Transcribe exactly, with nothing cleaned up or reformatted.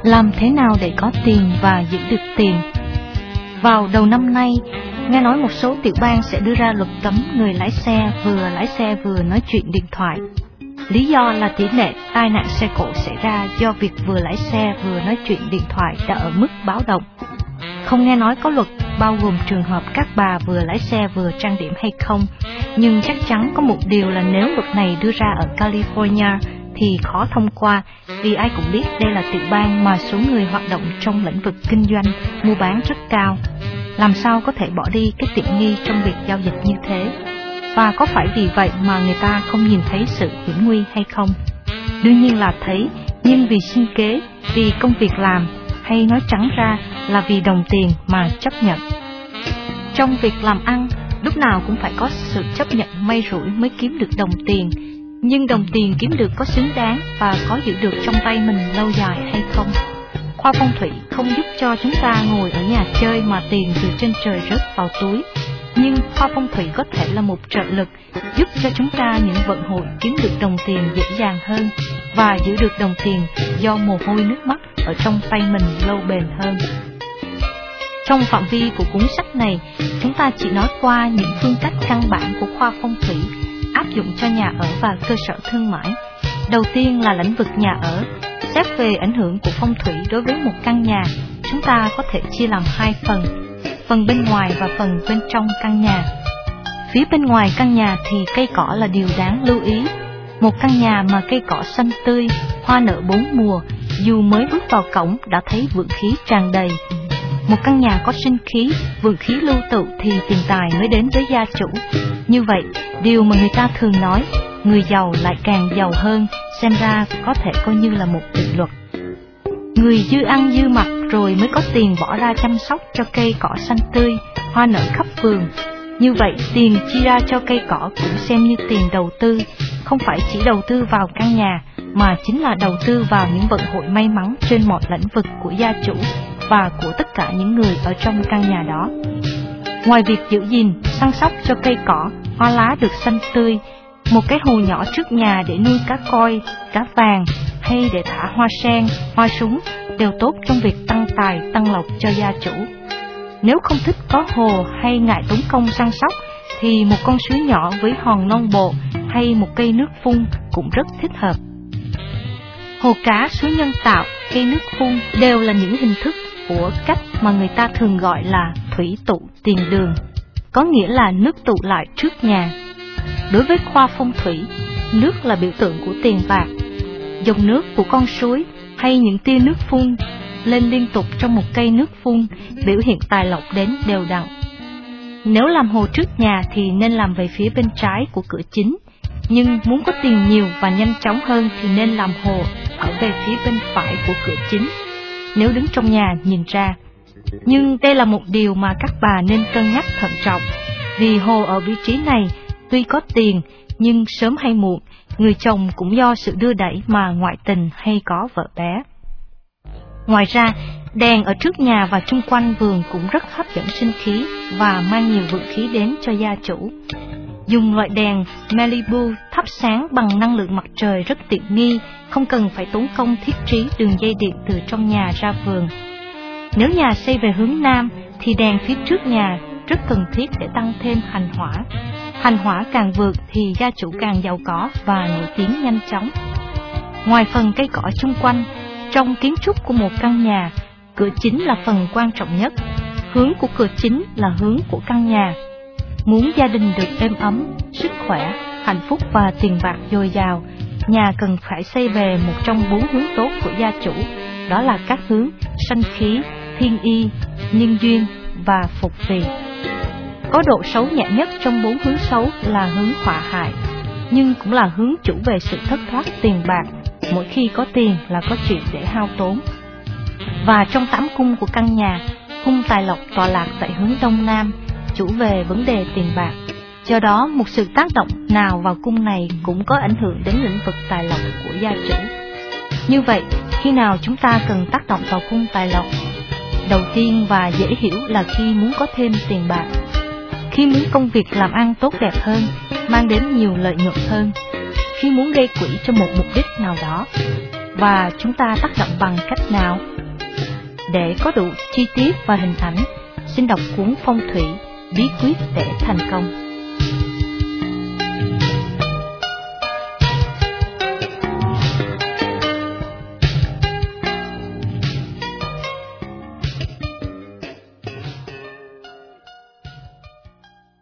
Làm thế nào để có tiền và giữ được tiền? Vào đầu năm nay, nghe nói một số tiểu bang sẽ đưa ra luật cấm người lái xe vừa lái xe vừa nói chuyện điện thoại. Lý do là tỷ lệ tai nạn xe cộ xảy ra do việc vừa lái xe vừa nói chuyện điện thoại đã ở mức báo động. Không nghe nói có luật bao gồm trường hợp các bà vừa lái xe vừa trang điểm hay không, nhưng chắc chắn có một điều là nếu luật này đưa ra ở California thì khó thông qua, vì ai cũng biết đây là tiểu bang mà số người hoạt động trong lĩnh vực kinh doanh, mua bán rất cao. Làm sao có thể bỏ đi cái tiện nghi trong việc giao dịch như thế? Và có phải vì vậy mà người ta không nhìn thấy sự hiểm nguy hay không? Đương nhiên là thấy, nhưng vì sinh kế, vì công việc làm, hay nói trắng ra là vì đồng tiền mà chấp nhận. Trong việc làm ăn, lúc nào cũng phải có sự chấp nhận may rủi mới kiếm được đồng tiền. Nhưng đồng tiền kiếm được có xứng đáng và có giữ được trong tay mình lâu dài hay không? Khoa phong thủy không giúp cho chúng ta ngồi ở nhà chơi mà tiền từ trên trời rớt vào túi. Nhưng khoa phong thủy có thể là một trợ lực giúp cho chúng ta những vận hội kiếm được đồng tiền dễ dàng hơn và giữ được đồng tiền do mồ hôi nước mắt ở trong tay mình lâu bền hơn. Trong phạm vi của cuốn sách này, chúng ta chỉ nói qua những phương cách căn bản của khoa phong thủy áp dụng cho nhà ở và cơ sở thương mại. Đầu tiên là lĩnh vực nhà ở. Xét về ảnh hưởng của phong thủy đối với một căn nhà, chúng ta có thể chia làm hai phần, phần bên ngoài và phần bên trong căn nhà. Phía bên ngoài căn nhà thì cây cỏ là điều đáng lưu ý. Một căn nhà mà cây cỏ xanh tươi, hoa nở bốn mùa, dù mới bước vào cổng đã thấy vượng khí tràn đầy. Một căn nhà có sinh khí, vượng khí lưu tụ thì tiền tài mới đến với gia chủ. Như vậy, điều mà người ta thường nói, người giàu lại càng giàu hơn, xem ra có thể coi như là một định luật. Người dư ăn dư mặc rồi mới có tiền bỏ ra chăm sóc cho cây cỏ xanh tươi, hoa nở khắp vườn. Như vậy, tiền chi ra cho cây cỏ cũng xem như tiền đầu tư, không phải chỉ đầu tư vào căn nhà, mà chính là đầu tư vào những vận hội may mắn trên mọi lĩnh vực của gia chủ và của tất cả những người ở trong căn nhà đó. Ngoài việc giữ gìn, săn sóc cho cây cỏ, hoa lá được xanh tươi, một cái hồ nhỏ trước nhà để nuôi cá koi, cá vàng hay để thả hoa sen, hoa súng đều tốt trong việc tăng tài, tăng lộc cho gia chủ. Nếu không thích có hồ hay ngại tốn công săn sóc thì một con suối nhỏ với hòn non bộ hay một cây nước phun cũng rất thích hợp. Hồ cá, suối nhân tạo, cây nước phun đều là những hình thức của cách mà người ta thường gọi là thủy tụ tiền đường, có nghĩa là nước tụ lại trước nhà. Đối với khoa phong thủy, nước là biểu tượng của tiền bạc. Dòng nước của con suối hay những tia nước phun lên liên tục trong một cây nước phun biểu hiện tài lộc đến đều đặn. Nếu làm hồ trước nhà thì nên làm về phía bên trái của cửa chính, nhưng muốn có tiền nhiều và nhanh chóng hơn thì nên làm hồ ở về phía bên phải của cửa chính, nếu đứng trong nhà nhìn ra. Nhưng đây là một điều mà các bà nên cân nhắc thận trọng, vì hồ ở vị trí này tuy có tiền, nhưng sớm hay muộn, người chồng cũng do sự đưa đẩy mà ngoại tình hay có vợ bé. Ngoài ra, đèn ở trước nhà và chung quanh vườn cũng rất hấp dẫn sinh khí và mang nhiều vượng khí đến cho gia chủ. Dùng loại đèn Malibu thắp sáng bằng năng lượng mặt trời rất tiện nghi, không cần phải tốn công thiết trí đường dây điện từ trong nhà ra vườn. Nếu nhà xây về hướng Nam thì đèn phía trước nhà rất cần thiết để tăng thêm hành hỏa. Hành hỏa càng vượt thì gia chủ càng giàu có và nổi tiếng nhanh chóng. Ngoài phần cây cỏ chung quanh, trong kiến trúc của một căn nhà, cửa chính là phần quan trọng nhất. Hướng của cửa chính là hướng của căn nhà. Muốn gia đình được êm ấm, sức khỏe, hạnh phúc và tiền bạc dồi dào, nhà cần phải xây về một trong bốn hướng tốt của gia chủ, đó là các hướng sanh khí, thiên y, nhân duyên và phục vì. Có độ xấu nhẹ nhất trong bốn hướng xấu là hướng họa hại, nhưng cũng là hướng chủ về sự thất thoát tiền bạc, mỗi khi có tiền là có chuyện để hao tốn. Và trong tám cung của căn nhà, cung tài lộc tọa lạc tại hướng Đông Nam, chủ về vấn đề tiền bạc. Do đó, một sự tác động nào vào cung này cũng có ảnh hưởng đến lĩnh vực tài lộc của gia chủ. Như vậy, khi nào chúng ta cần tác động vào cung tài lộc? Đầu tiên và dễ hiểu là khi muốn có thêm tiền bạc, khi muốn công việc làm ăn tốt đẹp hơn, mang đến nhiều lợi nhuận hơn, khi muốn gây quỹ cho một mục đích nào đó. Và chúng ta tác động bằng cách nào? Để có đủ chi tiết và hình ảnh, xin đọc cuốn Phong thủy, bí quyết để thành công.